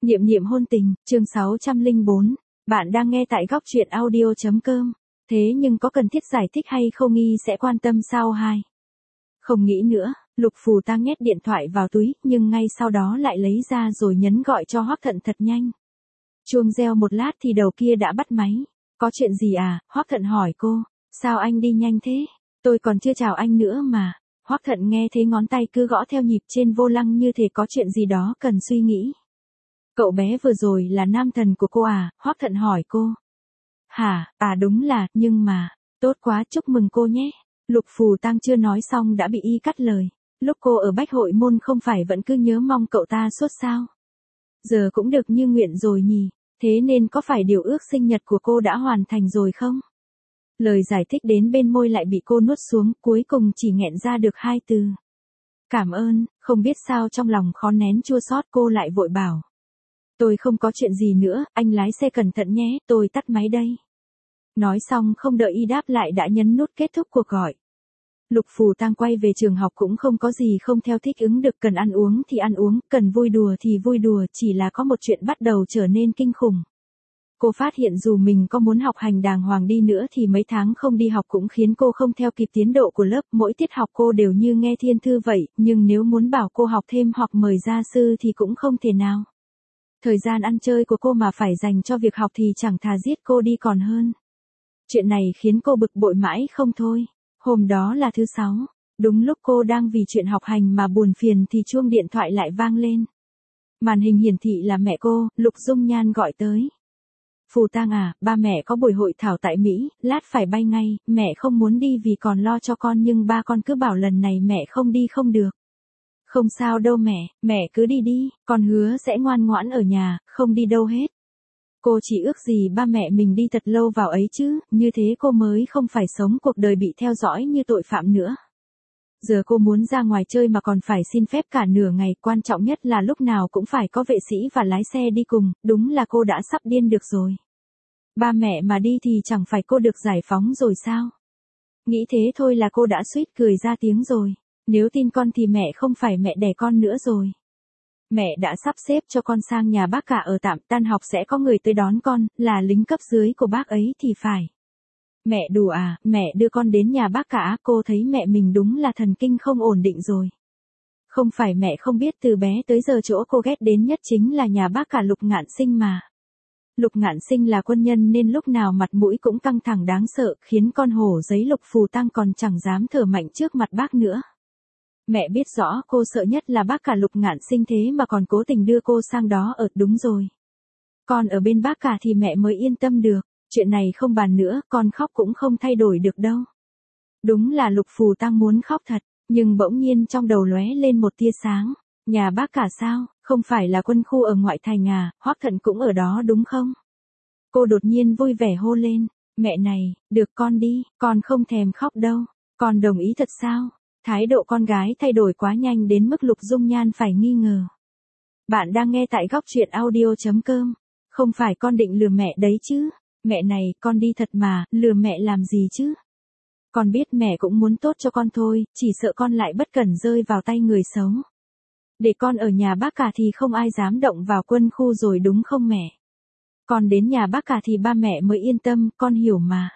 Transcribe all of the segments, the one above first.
Niệm niệm hôn tình, chương 604. Bạn đang nghe tại góc truyện audio.com. Thế nhưng có cần thiết giải thích hay không nghi sẽ quan tâm sao hai? Không nghĩ nữa, Lục Phù Tang nhét điện thoại vào túi, nhưng ngay sau đó lại lấy ra rồi nhấn gọi cho Hoắc Thận thật nhanh. Chuông reo một lát thì đầu kia đã bắt máy. Có chuyện gì à? Hoắc Thận hỏi cô. Sao anh đi nhanh thế? Tôi còn chưa chào anh nữa mà. Hoắc Thận nghe thấy ngón tay cứ gõ theo nhịp trên vô lăng như thể có chuyện gì đó cần suy nghĩ. Cậu bé vừa rồi là nam thần của cô à? Hoắc Thận hỏi cô. Hả, đúng là, nhưng mà, tốt quá, chúc mừng cô nhé. Lục Phù Tang chưa nói xong đã bị y cắt lời. Lúc cô ở Bách Hội Môn không phải vẫn cứ nhớ mong cậu ta suốt sao? Giờ cũng được như nguyện rồi nhỉ, thế nên có phải điều ước sinh nhật của cô đã hoàn thành rồi không? Lời giải thích đến bên môi lại bị cô nuốt xuống, cuối cùng chỉ nghẹn ra được 2 từ. Cảm ơn. Không biết sao trong lòng khó nén chua xót, cô lại vội bảo. Tôi không có chuyện gì nữa, anh lái xe cẩn thận nhé, tôi tắt máy đây. Nói xong không đợi y đáp lại đã nhấn nút kết thúc cuộc gọi. Lục Phù Tang quay về trường học cũng không có gì không theo thích ứng được, cần ăn uống thì ăn uống, cần vui đùa thì vui đùa, chỉ là có một chuyện bắt đầu trở nên kinh khủng. Cô phát hiện dù mình có muốn học hành đàng hoàng đi nữa thì mấy tháng không đi học cũng khiến cô không theo kịp tiến độ của lớp, mỗi tiết học cô đều như nghe thiên thư vậy, nhưng nếu muốn bảo cô học thêm hoặc mời gia sư thì cũng không thể nào. Thời gian ăn chơi của cô mà phải dành cho việc học thì chẳng thà giết cô đi còn hơn. Chuyện này khiến cô bực bội mãi không thôi. Hôm đó là thứ 6, đúng lúc cô đang vì chuyện học hành mà buồn phiền thì chuông điện thoại lại vang lên. Màn hình hiển thị là mẹ cô, Lục Dung Nhan gọi tới. Phù Tang à, ba mẹ có buổi hội thảo tại Mỹ, lát phải bay ngay, mẹ không muốn đi vì còn lo cho con nhưng ba con cứ bảo lần này mẹ không đi không được. Không sao đâu mẹ cứ đi đi, con hứa sẽ ngoan ngoãn ở nhà, không đi đâu hết. Cô chỉ ước gì ba mẹ mình đi thật lâu vào ấy chứ, như thế cô mới không phải sống cuộc đời bị theo dõi như tội phạm nữa. Giờ cô muốn ra ngoài chơi mà còn phải xin phép cả nửa ngày, quan trọng nhất là lúc nào cũng phải có vệ sĩ và lái xe đi cùng, đúng là cô đã sắp điên được rồi. Ba mẹ mà đi thì chẳng phải cô được giải phóng rồi sao? Nghĩ thế thôi là cô đã suýt cười ra tiếng rồi. Nếu tin con thì mẹ không phải mẹ đẻ con nữa rồi. Mẹ đã sắp xếp cho con sang nhà bác cả ở tạm, tan học sẽ có người tới đón con, là lính cấp dưới của bác ấy thì phải. Mẹ đùa à, mẹ đưa con đến nhà bác cả, cô thấy mẹ mình đúng là thần kinh không ổn định rồi. Không phải mẹ không biết từ bé tới giờ chỗ cô ghét đến nhất chính là nhà bác cả Lục Ngạn Sinh mà. Lục Ngạn Sinh là quân nhân nên lúc nào mặt mũi cũng căng thẳng đáng sợ, khiến con hổ giấy Lục Phù Tang còn chẳng dám thở mạnh trước mặt bác nữa. Mẹ biết rõ cô sợ nhất là bác cả Lục Ngạn Sinh thế mà còn cố tình đưa cô sang đó ở, đúng rồi. Con ở bên bác cả thì mẹ mới yên tâm được, chuyện này không bàn nữa, con khóc cũng không thay đổi được đâu. Đúng là Lục Phù Tang muốn khóc thật, nhưng bỗng nhiên trong đầu lóe lên một tia sáng. Nhà bác cả sao, không phải là quân khu ở ngoại thành à, Hoắc Thận cũng ở đó đúng không? Cô đột nhiên vui vẻ hô lên, mẹ này, được con đi, con không thèm khóc đâu, con đồng ý thật sao? Thái độ con gái thay đổi quá nhanh đến mức Lục Dung Nhan phải nghi ngờ. Bạn đang nghe tại góc truyện audio.com. Không phải con định lừa mẹ đấy chứ? Mẹ này, con đi thật mà, lừa mẹ làm gì chứ? Con biết mẹ cũng muốn tốt cho con thôi, chỉ sợ con lại bất cẩn rơi vào tay người xấu. Để con ở nhà bác cả thì không ai dám động vào quân khu rồi đúng không mẹ? Con đến nhà bác cả thì ba mẹ mới yên tâm, con hiểu mà.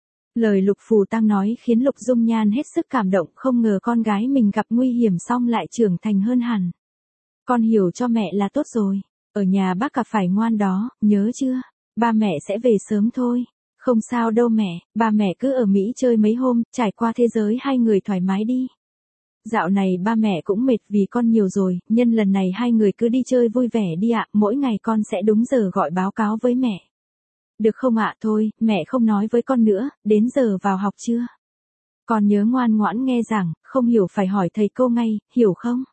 Lời Lục Phù Tang nói khiến Lục Dung Nhan hết sức cảm động, không ngờ con gái mình gặp nguy hiểm xong lại trưởng thành hơn hẳn. Con hiểu cho mẹ là tốt rồi, ở nhà bác cả phải ngoan đó, nhớ chưa? Ba mẹ sẽ về sớm thôi. Không sao đâu mẹ, ba mẹ cứ ở Mỹ chơi mấy hôm, trải qua thế giới hai người thoải mái đi. Dạo này ba mẹ cũng mệt vì con nhiều rồi, nhân lần này hai người cứ đi chơi vui vẻ đi ạ, mỗi ngày con sẽ đúng giờ gọi báo cáo với mẹ. Được không ạ? Thôi, mẹ không nói với con nữa, đến giờ vào học chưa? Con nhớ ngoan ngoãn nghe giảng, không hiểu phải hỏi thầy cô ngay, hiểu không?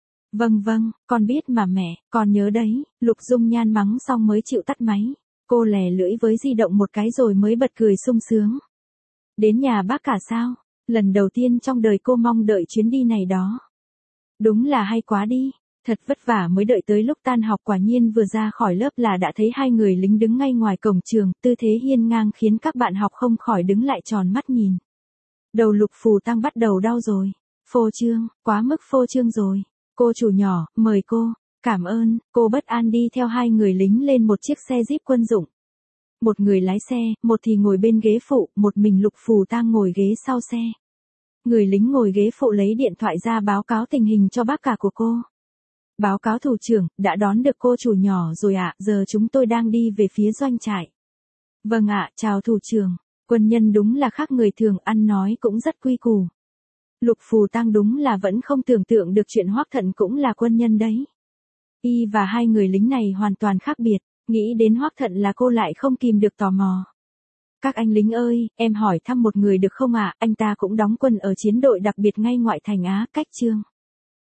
Vâng, con biết mà mẹ, con nhớ đấy. Lục Dung Nhan mắng xong mới chịu tắt máy. Cô lè lưỡi với di động một cái rồi mới bật cười sung sướng. Đến nhà bác cả sao? Lần đầu tiên trong đời cô mong đợi chuyến đi này đó. Đúng là hay quá đi. Thật vất vả mới đợi tới lúc tan học, quả nhiên vừa ra khỏi lớp là đã thấy hai người lính đứng ngay ngoài cổng trường, tư thế hiên ngang khiến các bạn học không khỏi đứng lại tròn mắt nhìn. Đầu Lục Phù Tang bắt đầu đau rồi. Phô trương, quá mức phô trương rồi. Cô chủ nhỏ, mời cô. Cảm ơn, cô bất an đi theo hai người lính lên một chiếc xe jeep quân dụng. Một người lái xe, một thì ngồi bên ghế phụ, một mình Lục Phù Tang ngồi ghế sau xe. Người lính ngồi ghế phụ lấy điện thoại ra báo cáo tình hình cho bác cả của cô. Báo cáo thủ trưởng, đã đón được cô chủ nhỏ rồi ạ, giờ chúng tôi đang đi về phía doanh trại. Vâng ạ, chào thủ trưởng. Quân nhân đúng là khác người thường, ăn nói cũng rất quy củ. Lục Phù Tang đúng là vẫn không tưởng tượng được chuyện Hoắc Thận cũng là quân nhân đấy. Y và hai người lính này hoàn toàn khác biệt, nghĩ đến Hoắc Thận là cô lại không kìm được tò mò. Các anh lính ơi, em hỏi thăm một người được không ạ, anh ta cũng đóng quân ở chiến đội đặc biệt ngay ngoại thành Á, cách Chương.